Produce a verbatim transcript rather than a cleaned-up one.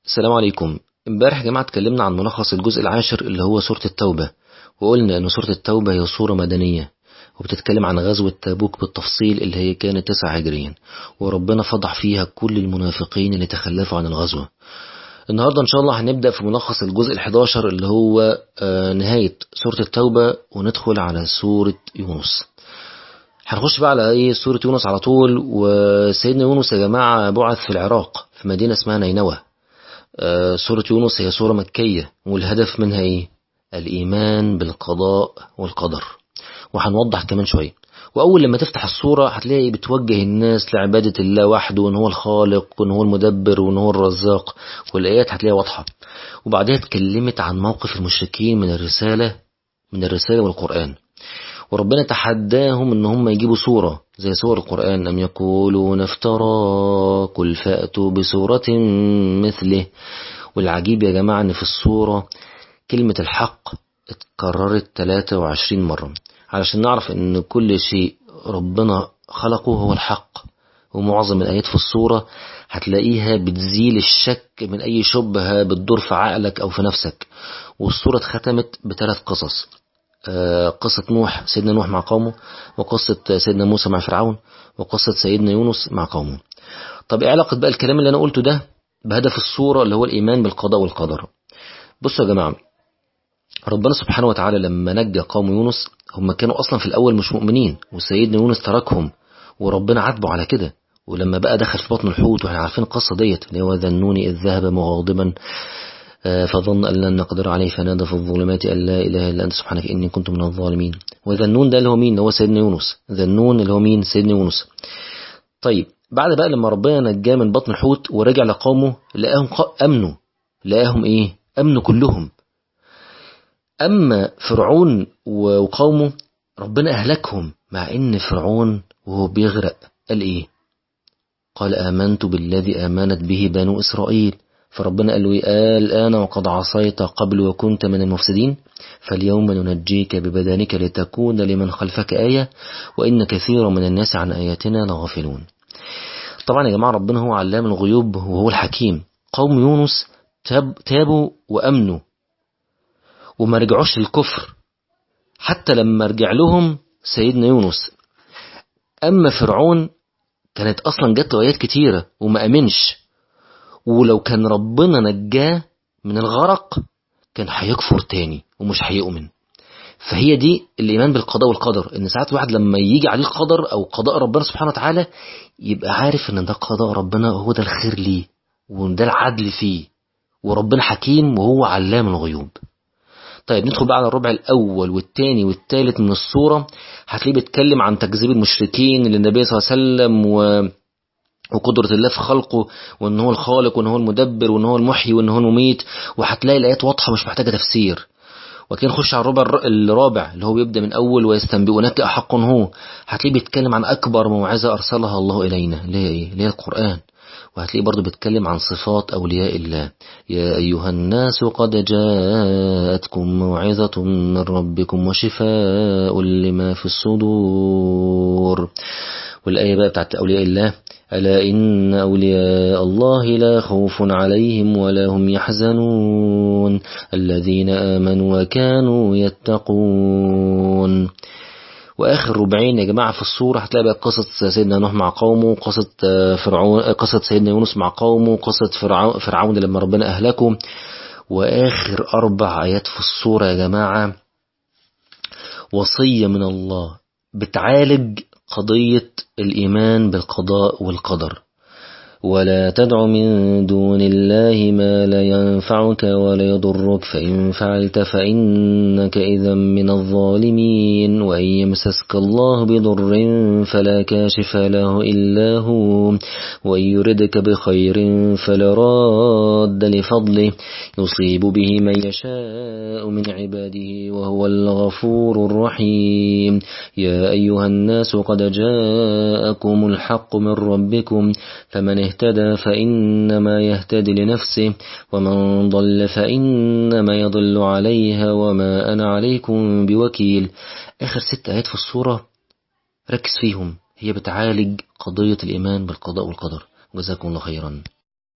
السلام عليكم. امبارح يا جماعة اتكلمنا عن ملخص الجزء العاشر اللي هو سورة التوبة، وقلنا ان سورة التوبة هي سورة مدنية وبتتكلم عن غزوة تبوك بالتفصيل اللي هي كانت تسعة هجريا، وربنا فضح فيها كل المنافقين اللي تخلفوا عن الغزوة. النهاردة ان شاء الله هنبدأ في ملخص الجزء الحداشر اللي هو آه نهاية سورة التوبة، وندخل على سورة يونس. هنخش بقى على ايه سورة يونس على طول. وسيدنا يونس يا جماعة بعث في العراق في مدينة اسمها نينوى. آه، سورة يونس هي سورة مكية، والهدف منها ايه؟ الإيمان بالقضاء والقدر، وهنوضح كمان شوية. وأول لما تفتح السورة هتلاقي بتوجه الناس لعبادة الله وحده، وإن هو الخالق وإن هو المدبر وإن هو الرزاق، والآيات هتلاقيها واضحة. وبعدها اتكلمت عن موقف المشركين من الرسالة من الرسالة والقرآن، وربنا تحداهم ان هم يجيبوا سورة زي سور القرآن. أم يقولون افترى قل فأتوا بسورة مثله. والعجيب يا جماعة ان في السورة كلمة الحق اتكررت ثلاثة وعشرين مرة، علشان نعرف ان كل شيء ربنا خلقه هو الحق. ومعظم الآيات في السورة هتلاقيها بتزيل الشك من أي شبهة بتدور في عقلك أو في نفسك. والسورة اتختمت بثلاث قصص: قصة نوح، سيدنا نوح مع قومه، وقصة سيدنا موسى مع فرعون، وقصة سيدنا يونس مع قومه. طب ايه علاقة بقى الكلام اللي انا قلته ده بهدف الصورة اللي هو الإيمان بالقضاء والقدر؟ بصوا يا جماعة، ربنا سبحانه وتعالى لما نجى قوم يونس هم كانوا أصلا في الأول مش مؤمنين، وسيدنا يونس تركهم وربنا عاتبه على كده. ولما بقى دخل في بطن الحوت، واحنا عارفين القصة ديت اللي هو ذنوني إذ ذهب مغاضبا فظن أن لن نقدر عليه فنادى في الظلمات أن لا إله إلا أنت سبحانك إني كنت من الظالمين. وذنون ده اللي هو مين؟ اللي هو سيدنا يونس. ذنون اللي هو مين؟ سيدنا يونس. طيب بعد بقى لما ربنا نجاه من بطن الحوت ورجع لقومه لقاهم أمنوا. لقاهم إيه؟ أمنوا كلهم. أما فرعون وقومه ربنا أهلكهم، مع إن فرعون وهو بيغرق قال إيه؟ قال آمنت بالذي آمنت به بنو إسرائيل. فربنا قال له إيه؟ الآن وقد عصيت قبل وكنت من المفسدين فاليوم ننجيك ببدنك لتكون لمن خلفك آية وإن كثيرا من الناس عن آياتنا لغافلون. طبعا يا جماعة ربنا هو علام الغيوب وهو الحكيم. قوم يونس تاب تابوا وأمنوا وما رجعوش للكفر حتى لما رجع لهم سيدنا يونس. أما فرعون كانت أصلا جت له آيات كتيرة وما أمنش، ولو كان ربنا نجاه من الغرق كان هيكفر تاني ومش هيؤمن. فهي دي الإيمان بالقضاء والقدر، إن ساعات واحد لما يجي عليه القدر أو قضاء ربنا سبحانه وتعالى يبقى عارف إن ده قضاء ربنا وهو ده الخير ليه وده العدل فيه، وربنا حكيم وهو علام الغيوب. طيب ندخل بقى على الربع الأول والثاني والثالث من السورة. هتلاقيه بيتكلم عن تكذيب المشركين للنبي صلى الله عليه وسلم و وقدرة الله في خلقه، وان هو الخالق وان هو المدبر وان هو المحيي وان هو المميت. وهتلاقي الآيات واضحة مش محتاجة تفسير. وكان نخش على الربع الرابع اللي هو بيبدأ من أول ويستنبئونك أحق هو. هتلاقيه بيتكلم عن أكبر موعظة أرسلها الله إلينا اللي هي إيه؟ اللي هي القرآن. وهتلاقيه برضو بيتكلم عن صفات أولياء الله: يا أيها الناس قد جاءتكم موعظة من ربكم وشفاء لما في الصدور. والآية بقى بتاعت أولياء الله: ألا إن أولياء الله لا خوف عليهم ولا هم يحزنون الذين آمنوا وكانوا يتقون. وآخر ربعين يا جماعة في السورة هتلاقي بقى قصة سيدنا نوح مع قومه، قصة فرعون، قصة سيدنا يونس مع قومه، قصة فرعون, فرعون لما ربنا أهلكه. وآخر أربع آيات في السورة يا جماعة وصية من الله بتعالج قضية الإيمان بالقضاء والقدر: ولا تدع من دون الله ما لا ينفعك ولا يضرك فإن فعلت فإنك إذا من الظالمين وإن يمسسك الله بضر فلا كاشف له إلا هو وإن يردك بخير فلا راد لفضله يصيب به من يشاء من عباده وهو الغفور الرحيم. يا أيها الناس قد جاءكم الحق من ربكم فمن اهتدى فإنما يهتدي لنفسه ومن ضل فإنما يضل عليها وما أنا عليكم بوكيل. آخر ست آيات في السورة ركز فيهم، هي بتعالج قضية الإيمان بالقضاء والقدر. جزاكم الله خيرا.